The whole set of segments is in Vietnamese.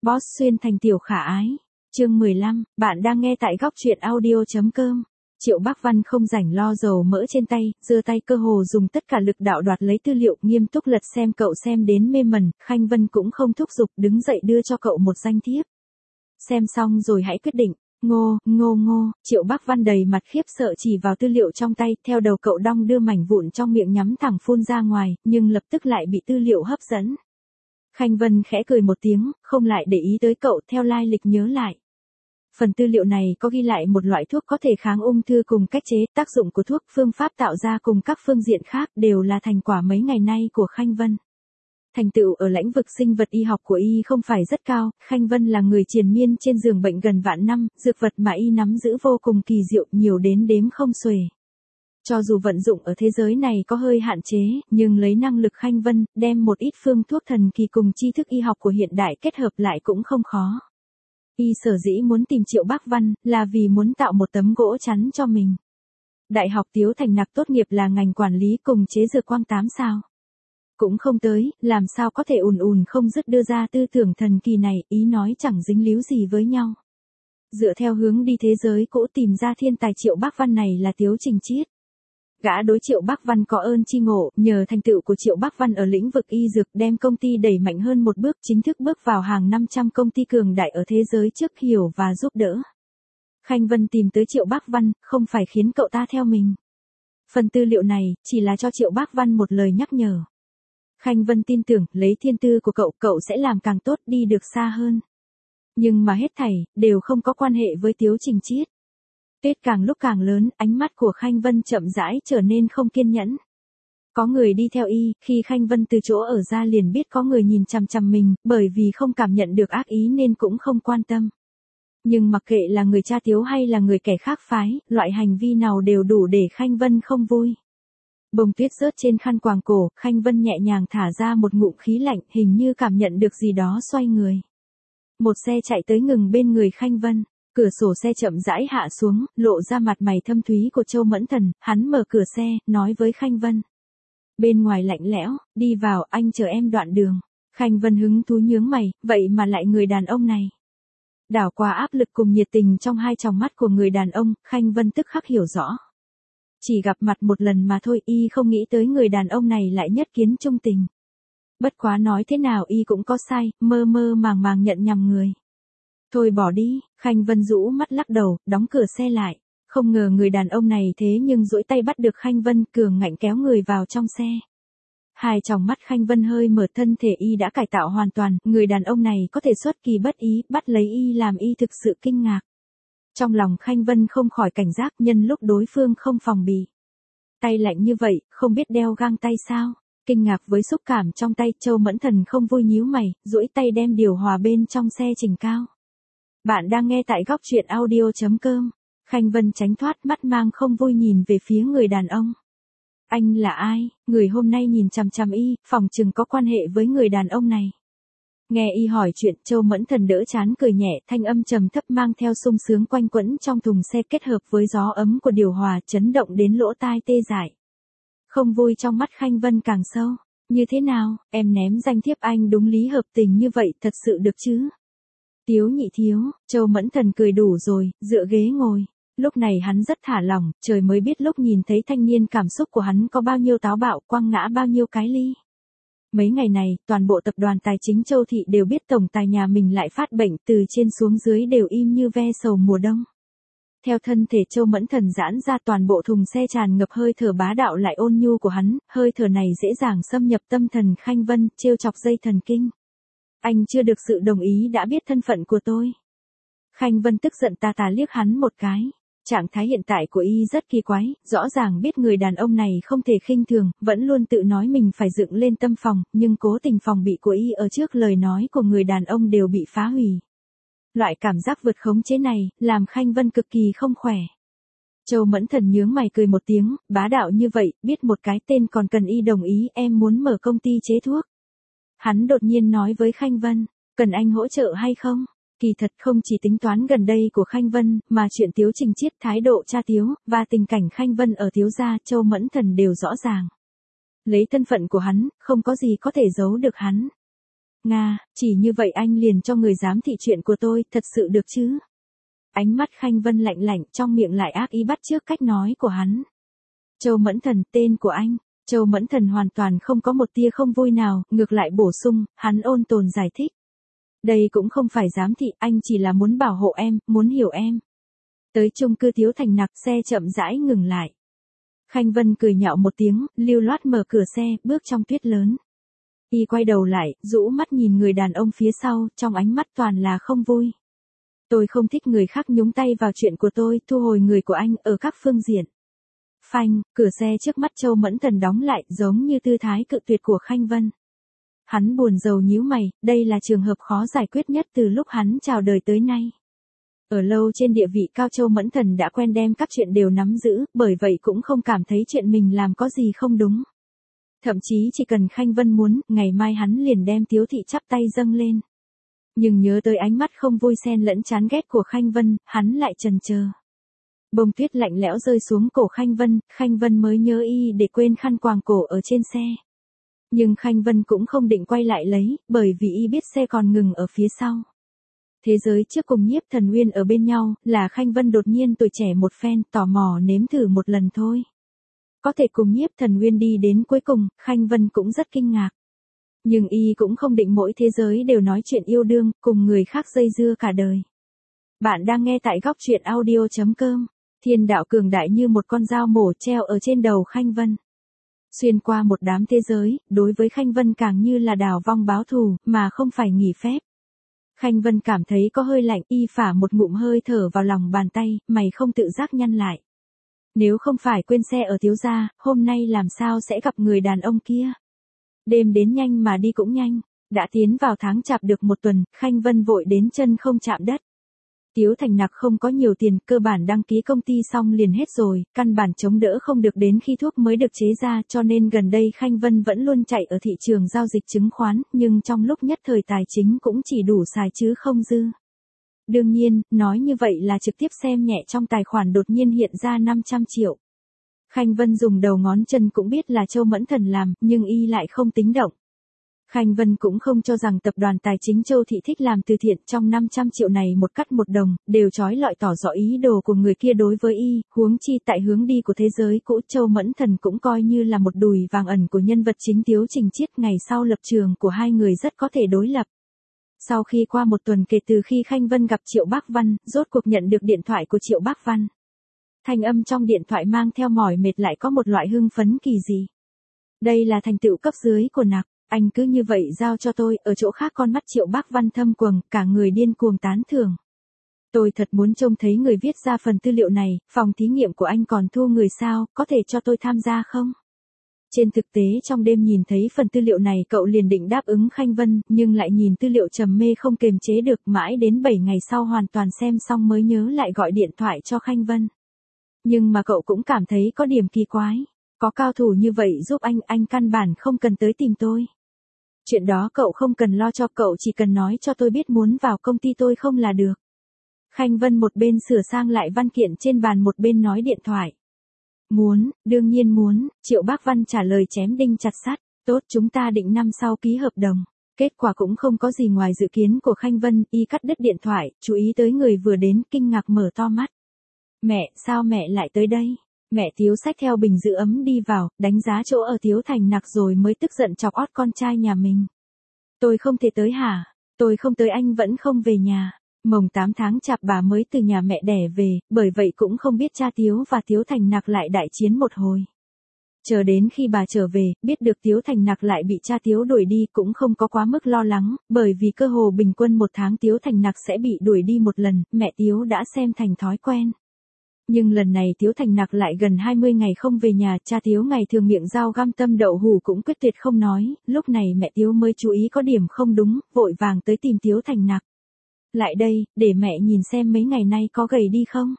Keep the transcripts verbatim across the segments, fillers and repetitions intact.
Boss xuyên thành tiểu khả ái. Chương mười lăm, bạn đang nghe tại góc truyện audio chấm com. Triệu Bác Văn không rảnh lo dầu mỡ trên tay, giơ tay cơ hồ dùng tất cả lực đạo đoạt lấy tư liệu, nghiêm túc lật xem, cậu xem đến mê mẩn. Khanh Vân cũng không thúc giục, đứng dậy đưa cho cậu một danh thiếp. Xem xong rồi hãy quyết định. Ngô, ngô ngô, Triệu Bác Văn đầy mặt khiếp sợ chỉ vào tư liệu trong tay, theo đầu cậu đong đưa mảnh vụn trong miệng nhắm thẳng phun ra ngoài, nhưng lập tức lại bị tư liệu hấp dẫn. Khanh Vân khẽ cười một tiếng, không lại để ý tới cậu, theo lai lịch nhớ lại. Phần tư liệu này có ghi lại một loại thuốc có thể kháng ung thư cùng cách chế, tác dụng của thuốc, phương pháp tạo ra cùng các phương diện khác đều là thành quả mấy ngày nay của Khanh Vân. Thành tựu ở lĩnh vực sinh vật y học của y không phải rất cao, Khanh Vân là người triền miên trên giường bệnh gần vạn năm, dược vật mà y nắm giữ vô cùng kỳ diệu, nhiều đến đếm không xuể. Cho dù vận dụng ở thế giới này có hơi hạn chế, nhưng lấy năng lực Khanh Vân, đem một ít phương thuốc thần kỳ cùng tri thức y học của hiện đại kết hợp lại cũng không khó. Y sở dĩ muốn tìm Triệu Bác Văn, là vì muốn tạo một tấm gỗ chắn cho mình. Đại học Tiếu Thành Nặc tốt nghiệp là ngành quản lý cùng chế dược quang tám sao. Cũng không tới, làm sao có thể ùn ùn không dứt đưa ra tư tưởng thần kỳ này, ý nói chẳng dính líu gì với nhau. Dựa theo hướng đi thế giới cũ tìm ra thiên tài Triệu Bác Văn này là Tiếu Trình Chiết. Gã đối Triệu Bác Văn có ơn chi ngộ, nhờ thành tựu của Triệu Bác Văn ở lĩnh vực y dược đem công ty đẩy mạnh hơn một bước, chính thức bước vào hàng năm trăm công ty cường đại ở thế giới trước, hiểu và giúp đỡ. Khanh Vân tìm tới Triệu Bác Văn, không phải khiến cậu ta theo mình. Phần tư liệu này, chỉ là cho Triệu Bác Văn một lời nhắc nhở. Khanh Vân tin tưởng, lấy thiên tư của cậu, cậu sẽ làm càng tốt, đi được xa hơn. Nhưng mà hết thảy, đều không có quan hệ với Tiếu Trình Chiết. Tuyết càng lúc càng lớn, ánh mắt của Khanh Vân chậm rãi trở nên không kiên nhẫn. Có người đi theo y, khi Khanh Vân từ chỗ ở ra liền biết có người nhìn chằm chằm mình, bởi vì không cảm nhận được ác ý nên cũng không quan tâm. Nhưng mặc kệ là người cha Tiếu hay là người kẻ khác phái, loại hành vi nào đều đủ để Khanh Vân không vui. Bông tuyết rớt trên khăn quàng cổ, Khanh Vân nhẹ nhàng thả ra một ngụm khí lạnh, hình như cảm nhận được gì đó, xoay người. Một xe chạy tới ngừng bên người Khanh Vân. Cửa sổ xe chậm rãi hạ xuống, lộ ra mặt mày thâm thúy của Châu Mẫn Thần, hắn mở cửa xe, nói với Khanh Vân. Bên ngoài lạnh lẽo, đi vào, anh chờ em đoạn đường. Khanh Vân hứng thú nhướng mày, vậy mà lại người đàn ông này. Đảo qua áp lực cùng nhiệt tình trong hai tròng mắt của người đàn ông, Khanh Vân tức khắc hiểu rõ. Chỉ gặp mặt một lần mà thôi, y không nghĩ tới người đàn ông này lại nhất kiến trung tình. Bất quá nói thế nào y cũng có sai, mơ mơ màng màng nhận nhầm người. Thôi bỏ đi, Khanh Vân rũ mắt lắc đầu, đóng cửa xe lại. Không ngờ người đàn ông này thế nhưng duỗi tay bắt được Khanh Vân, cường ngạnh kéo người vào trong xe. Hai tròng mắt Khanh Vân hơi mở, thân thể y đã cải tạo hoàn toàn, người đàn ông này có thể xuất kỳ bất ý, bắt lấy y làm y thực sự kinh ngạc. Trong lòng Khanh Vân không khỏi cảnh giác, nhân lúc đối phương không phòng bị. Tay lạnh như vậy, không biết đeo găng tay sao? Kinh ngạc với xúc cảm trong tay, Châu Mẫn Thần không vui nhíu mày, duỗi tay đem điều hòa bên trong xe chỉnh cao. Bạn đang nghe tại góc truyện audio chấm com. Khanh Vân tránh thoát, mắt mang không vui nhìn về phía người đàn ông. Anh là ai? Người hôm nay nhìn chằm chằm y, phòng chừng có quan hệ với người đàn ông này. Nghe y hỏi chuyện, Châu Mẫn Thần đỡ chán cười nhẹ, thanh âm trầm thấp mang theo sung sướng quanh quẩn trong thùng xe, kết hợp với gió ấm của điều hòa, chấn động đến lỗ tai tê dại. Không vui trong mắt Khanh Vân càng sâu. Như thế nào, em ném danh thiếp anh đúng lý hợp tình như vậy, thật sự được chứ? Tiếu nhị thiếu, Châu Mẫn Thần cười đủ rồi, dựa ghế ngồi. Lúc này hắn rất thả lỏng, trời mới biết lúc nhìn thấy thanh niên cảm xúc của hắn có bao nhiêu táo bạo, quăng ngã bao nhiêu cái ly. Mấy ngày này, toàn bộ tập đoàn tài chính Châu Thị đều biết tổng tài nhà mình lại phát bệnh, từ trên xuống dưới đều im như ve sầu mùa đông. Theo thân thể Châu Mẫn Thần giãn ra, toàn bộ thùng xe tràn ngập hơi thở bá đạo lại ôn nhu của hắn, hơi thở này dễ dàng xâm nhập tâm thần Khanh Vân, trêu chọc dây thần kinh. Anh chưa được sự đồng ý đã biết thân phận của tôi. Khanh Vân tức giận tà tà liếc hắn một cái. Trạng thái hiện tại của y rất kỳ quái, rõ ràng biết người đàn ông này không thể khinh thường, vẫn luôn tự nói mình phải dựng lên tâm phòng, nhưng cố tình phòng bị của y ở trước lời nói của người đàn ông đều bị phá hủy. Loại cảm giác vượt khống chế này, làm Khanh Vân cực kỳ không khỏe. Châu Mẫn Thần nhướng mày cười một tiếng, bá đạo như vậy, biết một cái tên còn cần y đồng ý, em muốn mở công ty chế thuốc. Hắn đột nhiên nói với Khanh Vân, cần anh hỗ trợ hay không? Kỳ thật không chỉ tính toán gần đây của Khanh Vân, mà chuyện Tiếu Trình Chiết, thái độ cha Tiếu, và tình cảnh Khanh Vân ở Tiếu gia, Châu Mẫn Thần đều rõ ràng. Lấy thân phận của hắn, không có gì có thể giấu được hắn. Nga, chỉ như vậy anh liền cho người giám thị chuyện của tôi, thật sự được chứ? Ánh mắt Khanh Vân lạnh lạnh, trong miệng lại ác ý bắt chước cách nói của hắn. Châu Mẫn Thần, tên của anh. Châu Mẫn Thần hoàn toàn không có một tia không vui nào, ngược lại bổ sung, hắn ôn tồn giải thích. Đây cũng không phải giám thị, anh chỉ là muốn bảo hộ em, muốn hiểu em. Tới chung cư Tiếu Thành Nặc, xe chậm rãi ngừng lại. Khanh Vân cười nhạo một tiếng, lưu loát mở cửa xe, bước trong tuyết lớn. Y quay đầu lại, rũ mắt nhìn người đàn ông phía sau, trong ánh mắt toàn là không vui. Tôi không thích người khác nhúng tay vào chuyện của tôi, thu hồi người của anh ở các phương diện. Phanh, cửa xe trước mắt Châu Mẫn Thần đóng lại, giống như tư thái cự tuyệt của Khanh Vân. Hắn buồn rầu nhíu mày, đây là trường hợp khó giải quyết nhất từ lúc hắn chào đời tới nay. Ở lâu trên địa vị cao, Châu Mẫn Thần đã quen đem các chuyện đều nắm giữ, bởi vậy cũng không cảm thấy chuyện mình làm có gì không đúng. Thậm chí chỉ cần Khanh Vân muốn, ngày mai hắn liền đem Tiếu thị chắp tay dâng lên. Nhưng nhớ tới ánh mắt không vui xen lẫn chán ghét của Khanh Vân, hắn lại chần chờ. Bông tuyết lạnh lẽo rơi xuống cổ Khanh Vân, Khanh Vân mới nhớ y để quên khăn quàng cổ ở trên xe. Nhưng Khanh Vân cũng không định quay lại lấy, bởi vì y biết xe còn ngừng ở phía sau. Thế giới trước cùng Nhiếp Thần Uyên ở bên nhau, là Khanh Vân đột nhiên tuổi trẻ một phen, tò mò nếm thử một lần thôi. Có thể cùng Nhiếp Thần Uyên đi đến cuối cùng, Khanh Vân cũng rất kinh ngạc. Nhưng y cũng không định mỗi thế giới đều nói chuyện yêu đương, cùng người khác dây dưa cả đời. Bạn đang nghe tại góc truyện audio chấm com. Thiên đạo cường đại như một con dao mổ treo ở trên đầu Khanh Vân. Xuyên qua một đám thế giới, đối với Khanh Vân càng như là đào vong báo thù, mà không phải nghỉ phép. Khanh Vân cảm thấy có hơi lạnh, y phả một ngụm hơi thở vào lòng bàn tay, mày không tự giác nhăn lại. Nếu không phải quên xe ở Tiếu gia, hôm nay làm sao sẽ gặp người đàn ông kia? Đêm đến nhanh mà đi cũng nhanh, đã tiến vào tháng chạp được một tuần, Khanh Vân vội đến chân không chạm đất. Tiếu Thành Nặc không có nhiều tiền, cơ bản đăng ký công ty xong liền hết rồi, căn bản chống đỡ không được đến khi thuốc mới được chế ra, cho nên gần đây Khanh Vân vẫn luôn chạy ở thị trường giao dịch chứng khoán, nhưng trong lúc nhất thời tài chính cũng chỉ đủ xài chứ không dư. Đương nhiên, nói như vậy là trực tiếp xem nhẹ trong tài khoản đột nhiên hiện ra năm trăm triệu. Khanh Vân dùng đầu ngón chân cũng biết là Châu Mẫn Thần làm, nhưng y lại không tính động. Khanh Vân cũng không cho rằng tập đoàn tài chính Châu Thị thích làm từ thiện, trong năm trăm triệu này một cắt một đồng, đều trói lọi tỏ rõ ý đồ của người kia đối với y, huống chi tại hướng đi của thế giới cũ, Châu Mẫn Thần cũng coi như là một đùi vàng ẩn của nhân vật chính Tiếu Trình Chiết, ngày sau lập trường của hai người rất có thể đối lập. Sau khi qua một tuần kể từ khi Khanh Vân gặp Triệu Bác Văn, rốt cuộc nhận được điện thoại của Triệu Bác Văn. Thanh âm trong điện thoại mang theo mỏi mệt lại có một loại hưng phấn kỳ dị. Đây là thành tựu cấp dưới của Nặc, anh cứ như vậy giao cho tôi, ở chỗ khác con mắt Triệu Bác Văn thâm quầng, cả người điên cuồng tán thưởng. Tôi thật muốn trông thấy người viết ra phần tư liệu này, phòng thí nghiệm của anh còn thu người sao, có thể cho tôi tham gia không? Trên thực tế trong đêm nhìn thấy phần tư liệu này cậu liền định đáp ứng Khanh Vân, nhưng lại nhìn tư liệu trầm mê không kềm chế được, mãi đến bảy ngày sau hoàn toàn xem xong mới nhớ lại gọi điện thoại cho Khanh Vân. Nhưng mà cậu cũng cảm thấy có điểm kỳ quái. Có cao thủ như vậy giúp anh, anh căn bản không cần tới tìm tôi. Chuyện đó cậu không cần lo cho, cậu chỉ cần nói cho tôi biết muốn vào công ty tôi không là được. Khanh Vân một bên sửa sang lại văn kiện trên bàn một bên nói điện thoại. Muốn, đương nhiên muốn, Triệu Bác Văn trả lời chém đinh chặt sắt. Tốt, chúng ta định năm sau ký hợp đồng. Kết quả cũng không có gì ngoài dự kiến của Khanh Vân, y cắt đứt điện thoại, chú ý tới người vừa đến, kinh ngạc mở to mắt. Mẹ, sao mẹ lại tới đây? Mẹ Tiếu xách theo bình giữ ấm đi vào, đánh giá chỗ ở Tiếu Thành Nặc rồi mới tức giận chọc ót con trai nhà mình. Tôi không thể tới hả? Tôi không tới anh vẫn không về nhà. Mồng tám tháng chạp bà mới từ nhà mẹ đẻ về, bởi vậy cũng không biết cha Tiếu và Tiếu Thành Nặc lại đại chiến một hồi. Chờ đến khi bà trở về, biết được Tiếu Thành Nặc lại bị cha Tiếu đuổi đi cũng không có quá mức lo lắng, bởi vì cơ hồ bình quân một tháng Tiếu Thành Nặc sẽ bị đuổi đi một lần, mẹ Tiếu đã xem thành thói quen. Nhưng lần này Tiếu Thành Nặc lại gần hai mươi ngày không về nhà, cha Tiếu ngày thường miệng dao găm tâm đậu hủ cũng quyết tuyệt không nói, lúc này mẹ Tiếu mới chú ý có điểm không đúng, vội vàng tới tìm Tiếu Thành Nặc. Lại đây, để mẹ nhìn xem mấy ngày nay có gầy đi không?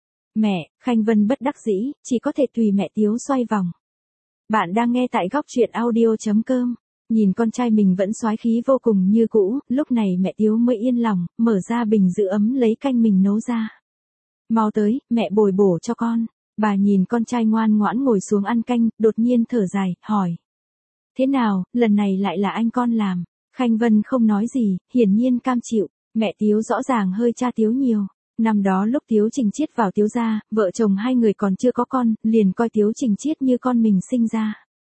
Mẹ, Khanh Vân bất đắc dĩ, chỉ có thể tùy mẹ Tiếu xoay vòng. Bạn đang nghe tại góc truyện audio chấm com. Nhìn con trai mình vẫn soái khí vô cùng như cũ, lúc này mẹ Tiếu mới yên lòng, mở ra bình giữ ấm lấy canh mình nấu ra. Mau tới, mẹ bồi bổ cho con. Bà nhìn con trai ngoan ngoãn ngồi xuống ăn canh, đột nhiên thở dài, hỏi. Thế nào, lần này lại là anh con làm? Khanh Vân không nói gì, hiển nhiên cam chịu, mẹ Tiếu rõ ràng hơi cha Tiếu nhiều. Năm đó lúc Tiếu Trình Chiết vào Tiếu gia, vợ chồng hai người còn chưa có con, liền coi Tiếu Trình Chiết như con mình sinh ra.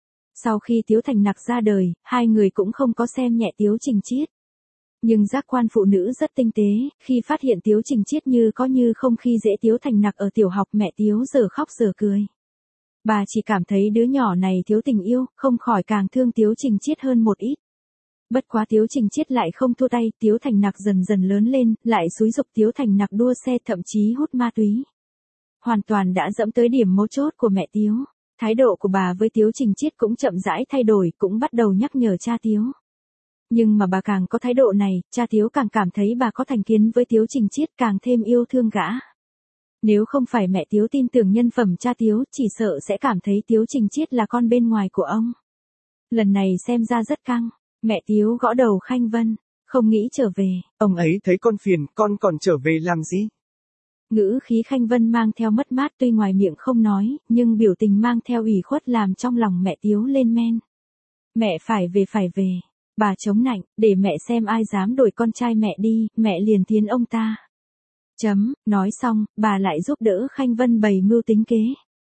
Sau khi Tiếu Thành Nặc ra đời, hai người cũng không có xem nhẹ Tiếu Trình Chiết. Nhưng giác quan phụ nữ rất tinh tế, khi phát hiện Tiếu Trình Chiết như có như không khi dễ Tiếu Thành Nặc ở tiểu học, mẹ Tiếu giờ khóc giờ cười. Bà chỉ cảm thấy đứa nhỏ này thiếu tình yêu, không khỏi càng thương Tiếu Trình Chiết hơn một ít. Bất quá Tiếu Trình Chiết lại không thua tay, Tiếu Thành Nặc dần dần lớn lên, lại xúi giục Tiếu Thành Nặc đua xe, thậm chí hút ma túy. Hoàn toàn đã dẫm tới điểm mấu chốt của mẹ Tiếu. Thái độ của bà với Tiếu Trình Chiết cũng chậm rãi thay đổi, cũng bắt đầu nhắc nhở cha Tiếu. Nhưng mà bà càng có thái độ này, cha Tiếu càng cảm thấy bà có thành kiến với Tiếu Trình Chiết, càng thêm yêu thương gã. Nếu không phải mẹ Tiếu tin tưởng nhân phẩm cha Tiếu, chỉ sợ sẽ cảm thấy Tiếu Trình Chiết là con bên ngoài của ông. Lần này xem ra rất căng, mẹ Tiếu gõ đầu Khanh Vân, không nghĩ trở về. Ông ấy thấy con phiền, con còn trở về làm gì? Ngữ khí Khanh Vân mang theo mất mát, tuy ngoài miệng không nói, nhưng biểu tình mang theo ủy khuất làm trong lòng mẹ Tiếu lên men. Mẹ phải về phải về. Bà chống nạnh, để mẹ xem ai dám đuổi con trai mẹ đi, mẹ liền tiến ông ta. Chấm, nói xong, bà lại giúp đỡ Khanh Vân bày mưu tính kế.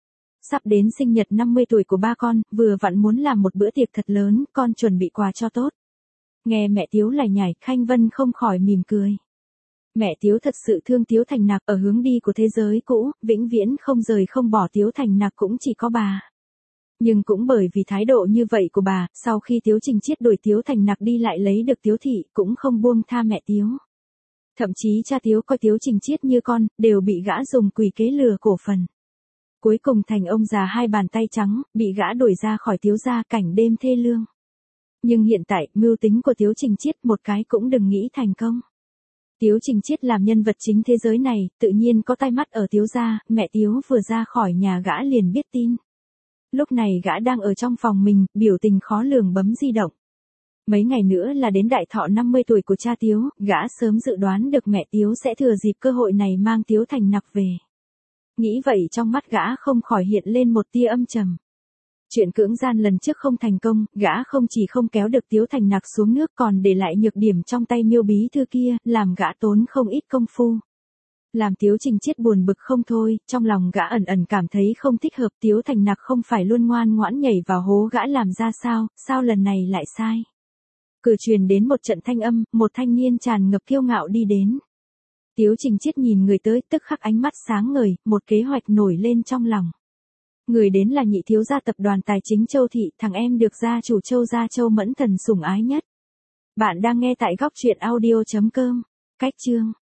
Sắp đến sinh nhật năm mươi tuổi của ba con, vừa vặn muốn làm một bữa tiệc thật lớn, con chuẩn bị quà cho tốt. Nghe mẹ Tiếu lải nhải, Khanh Vân không khỏi mỉm cười. Mẹ Tiếu thật sự thương Tiếu Thành Nặc, ở hướng đi của thế giới cũ, vĩnh viễn không rời không bỏ Tiếu Thành Nặc cũng chỉ có bà. Nhưng cũng bởi vì thái độ như vậy của bà, sau khi Tiếu Trình Chiết đuổi Tiếu Thành Nặc đi lại lấy được Tiếu Thị, cũng không buông tha mẹ Tiếu. Thậm chí cha Tiếu coi Tiếu Trình Chiết như con, đều bị gã dùng quỷ kế lừa cổ phần. Cuối cùng thành ông già hai bàn tay trắng, bị gã đuổi ra khỏi Tiếu gia, cảnh đêm thê lương. Nhưng hiện tại, mưu tính của Tiếu Trình Chiết một cái cũng đừng nghĩ thành công. Tiếu Trình Chiết làm nhân vật chính thế giới này, tự nhiên có tai mắt ở Tiếu gia, mẹ Tiếu vừa ra khỏi nhà gã liền biết tin. Lúc này gã đang ở trong phòng mình, biểu tình khó lường bấm di động. Mấy ngày nữa là đến đại thọ năm mươi tuổi của cha Tiếu, gã sớm dự đoán được mẹ Tiếu sẽ thừa dịp cơ hội này mang Tiếu Thành Nặc về. Nghĩ vậy trong mắt gã không khỏi hiện lên một tia âm trầm. Chuyện cưỡng gian lần trước không thành công, gã không chỉ không kéo được Tiếu Thành Nặc xuống nước còn để lại nhược điểm trong tay Miêu bí thư kia, làm gã tốn không ít công phu. Làm Tiếu Trình Chiết buồn bực không thôi, trong lòng gã ẩn ẩn cảm thấy không thích hợp. Tiếu Thành Nặc không phải luôn ngoan ngoãn nhảy vào hố gã làm ra sao, sao lần này lại sai. Cửa truyền đến một trận thanh âm, một thanh niên tràn ngập kiêu ngạo đi đến. Tiếu Trình Chiết nhìn người tới, tức khắc ánh mắt sáng ngời, một kế hoạch nổi lên trong lòng. Người đến là nhị thiếu gia tập đoàn tài chính Châu Thị, thằng em được gia chủ Châu gia Châu Mẫn Thần sủng ái nhất. Bạn đang nghe tại góc truyện audio chấm com. Cách chương